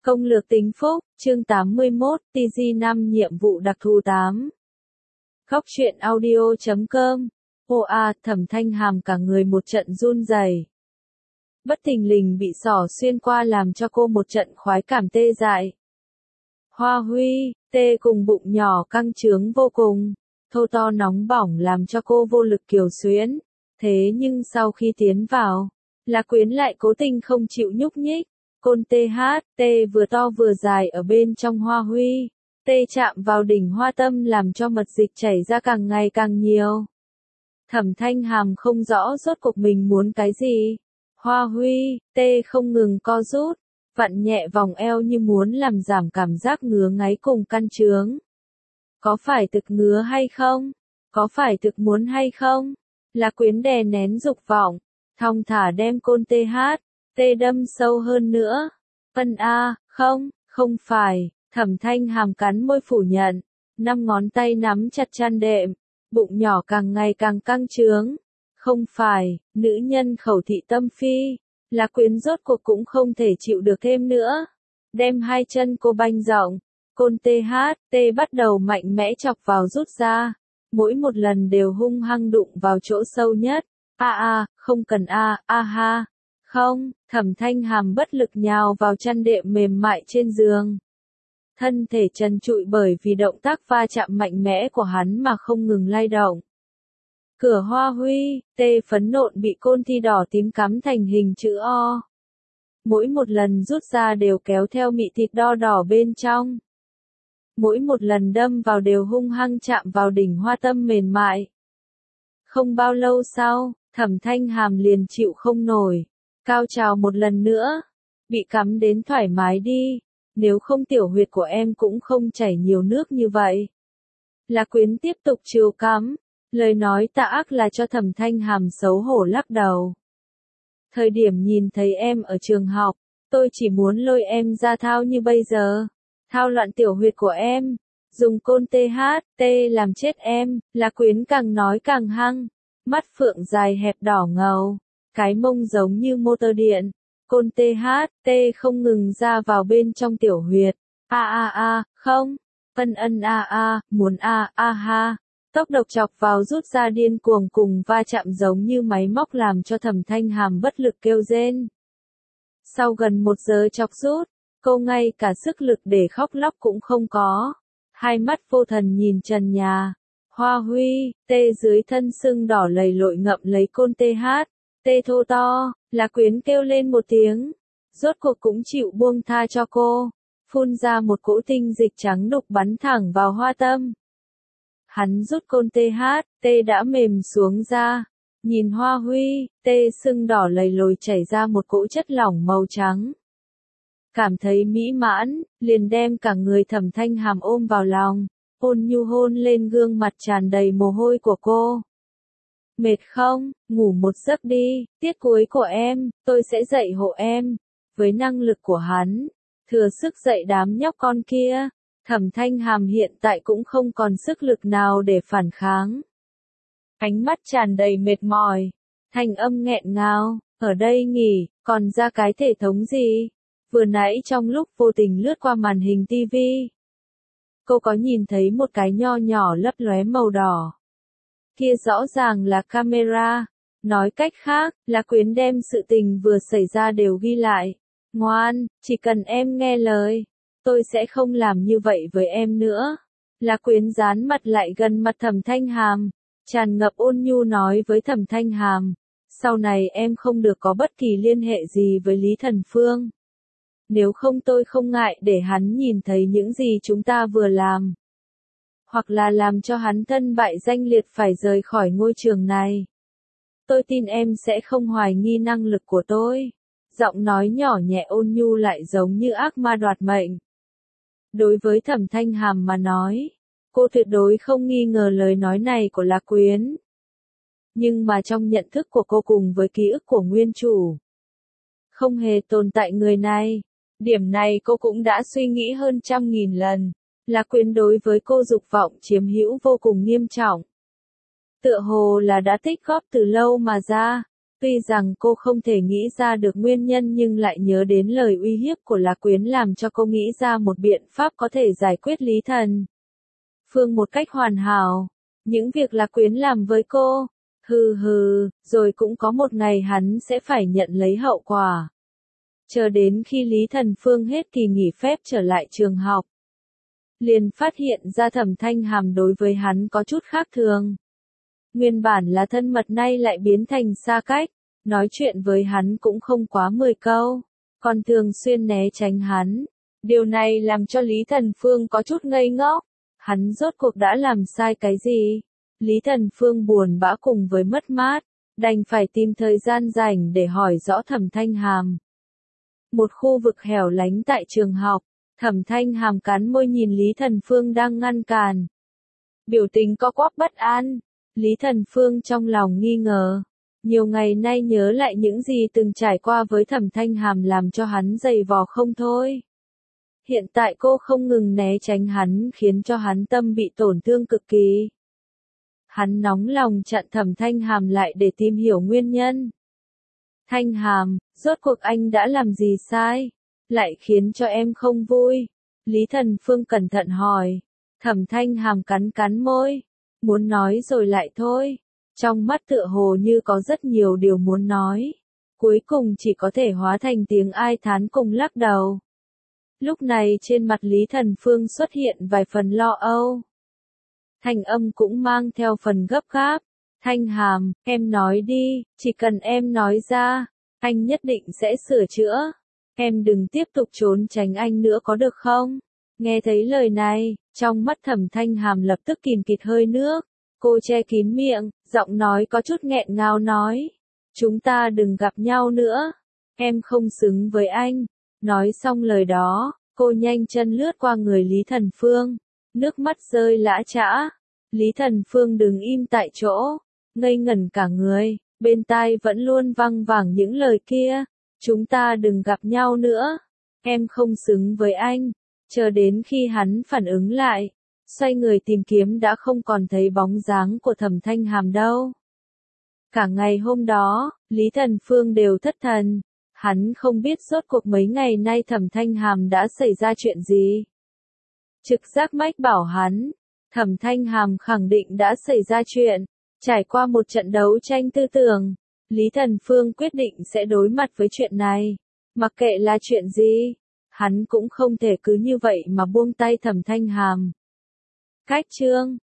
Công lược tính phúc, chương 81, TG5 nhiệm vụ đặc thù 8. Góc truyện audio.com. Thẩm Thanh Hàm cả người một trận run rẩy. Bất thình lình bị xỏ xuyên qua làm cho cô một trận khoái cảm tê dại. Hoa Huy, tê cùng bụng nhỏ căng trướng vô cùng, thô to nóng bỏng làm cho cô vô lực kiều xuyến. Thế nhưng sau khi tiến vào, là Quyến lại cố tình không chịu nhúc nhích. Côn TH, vừa to vừa dài ở bên trong Hoa Huy, chạm vào đỉnh hoa tâm làm cho mật dịch chảy ra càng ngày càng nhiều. Thẩm Thanh Hàm không rõ rốt cuộc mình muốn cái gì. Hoa Huy, không ngừng co rút, vặn nhẹ vòng eo như muốn làm giảm cảm giác ngứa ngáy cùng căn trướng. Có phải thực ngứa hay không? Có phải thực muốn hay không? Là Quyến đè nén dục vọng, thong thả đem Côn TH, đâm sâu hơn nữa. Không phải, Thẩm Thanh Hàm cắn môi phủ nhận, 5 ngón tay nắm chặt chăn đệm, bụng nhỏ càng ngày càng căng trướng. Không phải, nữ nhân khẩu thị tâm phi, là Quyến rốt cuộc cũng không thể chịu được thêm nữa. Đem hai chân cô banh rộng, Côn TH, bắt đầu mạnh mẽ chọc vào rút ra, mỗi một lần đều hung hăng đụng vào chỗ sâu nhất. Không cần ha. Không, Thẩm Thanh Hàm bất lực nhào vào chăn đệm mềm mại trên giường. Thân thể trần trụi bởi vì động tác va chạm mạnh mẽ của hắn mà không ngừng lay động. Cửa Hoa Huy, phấn nộn bị côn thi đỏ tím cắm thành hình chữ O. Mỗi một lần rút ra đều kéo theo mị thịt đo đỏ bên trong. Mỗi một lần đâm vào đều hung hăng chạm vào đỉnh hoa tâm mềm mại. Không bao lâu sau, Thẩm Thanh Hàm liền chịu không nổi. Cao trào một lần nữa. Bị cắm đến thoải mái đi. Nếu không tiểu huyệt của em cũng không chảy nhiều nước như vậy. Là Quyến tiếp tục chiều cắm. Lời nói tà ác là cho Thẩm Thanh Hàm xấu hổ lắc đầu. Thời điểm nhìn thấy em ở trường học, tôi chỉ muốn lôi em ra thao như bây giờ. Thao loạn tiểu huyệt của em. Dùng Côn TH, làm chết em. Là Quyến càng nói càng hăng. Mắt phượng dài hẹp đỏ ngầu. Cái mông giống như motor điện. Côn TH, không ngừng ra vào bên trong tiểu huyệt. Không. Muốn ha. Tốc độc chọc vào rút ra điên cuồng cùng va chạm giống như máy móc làm cho Thẩm Thanh Hàm bất lực kêu rên. Sau gần 1 giờ chọc rút, cô ngay cả sức lực để khóc lóc cũng không có. Hai mắt vô thần nhìn trần nhà. Hoa Huy, dưới thân sưng đỏ lầy lội ngậm lấy Côn TH, thô to, là Quyến kêu lên một tiếng. Rốt cuộc cũng chịu buông tha cho cô. Phun ra một cỗ tinh dịch trắng đục bắn thẳng vào hoa tâm. Hắn rút Côn TH, đã mềm xuống ra. Nhìn Hoa Huy, sưng đỏ lầy lồi chảy ra một cỗ chất lỏng màu trắng. Cảm thấy mỹ mãn, liền đem cả người Thẩm Thanh Hàm ôm vào lòng, ôn nhu hôn lên gương mặt tràn đầy mồ hôi của cô. Mệt không, ngủ một giấc đi, tiết cuối của em, tôi sẽ dạy hộ em. Với năng lực của hắn, thừa sức dạy đám nhóc con kia, Thẩm Thanh Hàm hiện tại cũng không còn sức lực nào để phản kháng. Ánh mắt tràn đầy mệt mỏi, thanh âm nghẹn ngào, ở đây nghỉ, còn ra cái thể thống gì? Vừa nãy trong lúc vô tình lướt qua màn hình TV, cô có nhìn thấy một cái nho nhỏ lấp lóe màu đỏ. Kia rõ ràng là camera, nói cách khác, là Quyến đem sự tình vừa xảy ra đều ghi lại. Ngoan, chỉ cần em nghe lời, tôi sẽ không làm như vậy với em nữa. Là Quyến dán mặt lại gần mặt Thẩm Thanh Hàm, tràn ngập ôn nhu nói với Thẩm Thanh Hàm, sau này em không được có bất kỳ liên hệ gì với Lý Thần Phương. Nếu không tôi không ngại để hắn nhìn thấy những gì chúng ta vừa làm. Hoặc là làm cho hắn thân bại danh liệt phải rời khỏi ngôi trường này. Tôi tin em sẽ không hoài nghi năng lực của tôi. Giọng nói nhỏ nhẹ ôn nhu lại giống như ác ma đoạt mệnh. Đối với Thẩm Thanh Hàm mà nói, cô tuyệt đối không nghi ngờ lời nói này của Lạc Quyến. Nhưng mà trong nhận thức của cô cùng với ký ức của nguyên chủ, không hề tồn tại người này. Điểm này cô cũng đã suy nghĩ hơn 100.000 lần. Lạc Quyến đối với cô dục vọng chiếm hữu vô cùng nghiêm trọng. Tựa hồ là đã tích góp từ lâu mà ra. Tuy rằng cô không thể nghĩ ra được nguyên nhân nhưng lại nhớ đến lời uy hiếp của La Quyến làm cho cô nghĩ ra một biện pháp có thể giải quyết Lý Thần Phương một cách hoàn hảo. Những việc La Quyến làm với cô, rồi cũng có một ngày hắn sẽ phải nhận lấy hậu quả. Chờ đến khi Lý Thần Phương hết kỳ nghỉ phép trở lại trường học, liền phát hiện ra Thẩm Thanh Hàm đối với hắn có chút khác thường. Nguyên bản là thân mật nay lại biến thành xa cách, nói chuyện với hắn cũng không quá 10 câu, còn thường xuyên né tránh hắn. Điều này làm cho Lý Thần Phương có chút ngây ngốc, hắn rốt cuộc đã làm sai cái gì? Lý Thần Phương buồn bã cùng với mất mát, đành phải tìm thời gian rảnh để hỏi rõ Thẩm Thanh Hàm. Một khu vực hẻo lánh tại trường học, Thẩm Thanh Hàm cắn môi nhìn Lý Thần Phương đang ngăn cản. Biểu tình co quắp bất an, Lý Thần Phương trong lòng nghi ngờ. Nhiều ngày nay nhớ lại những gì từng trải qua với Thẩm Thanh Hàm làm cho hắn dày vò không thôi. Hiện tại cô không ngừng né tránh hắn khiến cho hắn tâm bị tổn thương cực kỳ. Hắn nóng lòng chặn Thẩm Thanh Hàm lại để tìm hiểu nguyên nhân. Thanh Hàm, rốt cuộc anh đã làm gì sai? Lại khiến cho em không vui? Lý Thần Phương cẩn thận hỏi. Thẩm Thanh Hàm cắn cắn môi. Muốn nói rồi lại thôi. Trong mắt tựa hồ như có rất nhiều điều muốn nói. Cuối cùng chỉ có thể hóa thành tiếng ai thán cùng lắc đầu. Lúc này trên mặt Lý Thần Phương xuất hiện vài phần lo âu. Thanh âm cũng mang theo phần gấp gáp. Thanh Hàm, em nói đi, chỉ cần em nói ra, anh nhất định sẽ sửa chữa. Em đừng tiếp tục trốn tránh anh nữa có được không? Nghe thấy lời này, trong mắt Thẩm Thanh Hàm lập tức kìm kịt hơi nước. Cô che kín miệng, giọng nói có chút nghẹn ngào nói. Chúng ta đừng gặp nhau nữa. Em không xứng với anh. Nói xong lời đó, cô nhanh chân lướt qua người Lý Thần Phương. Nước mắt rơi lã chã. Lý Thần Phương đứng im tại chỗ, ngây ngẩn cả người, bên tai vẫn luôn văng vẳng những lời kia. Chúng ta đừng gặp nhau nữa. Em không xứng với anh. Chờ đến khi hắn phản ứng lại, xoay người tìm kiếm đã không còn thấy bóng dáng của Thẩm Thanh Hàm đâu. Cả ngày hôm đó, Lý Thần Phương đều thất thần. Hắn không biết rốt cuộc mấy ngày nay Thẩm Thanh Hàm đã xảy ra chuyện gì. Trực giác mách bảo hắn, Thẩm Thanh Hàm khẳng định đã xảy ra chuyện. Trải qua một trận đấu tranh tư tưởng, Lý Thần Phương quyết định sẽ đối mặt với chuyện này. Mặc kệ là chuyện gì, hắn cũng không thể cứ như vậy mà buông tay Thẩm Thanh Hàm. Cách chương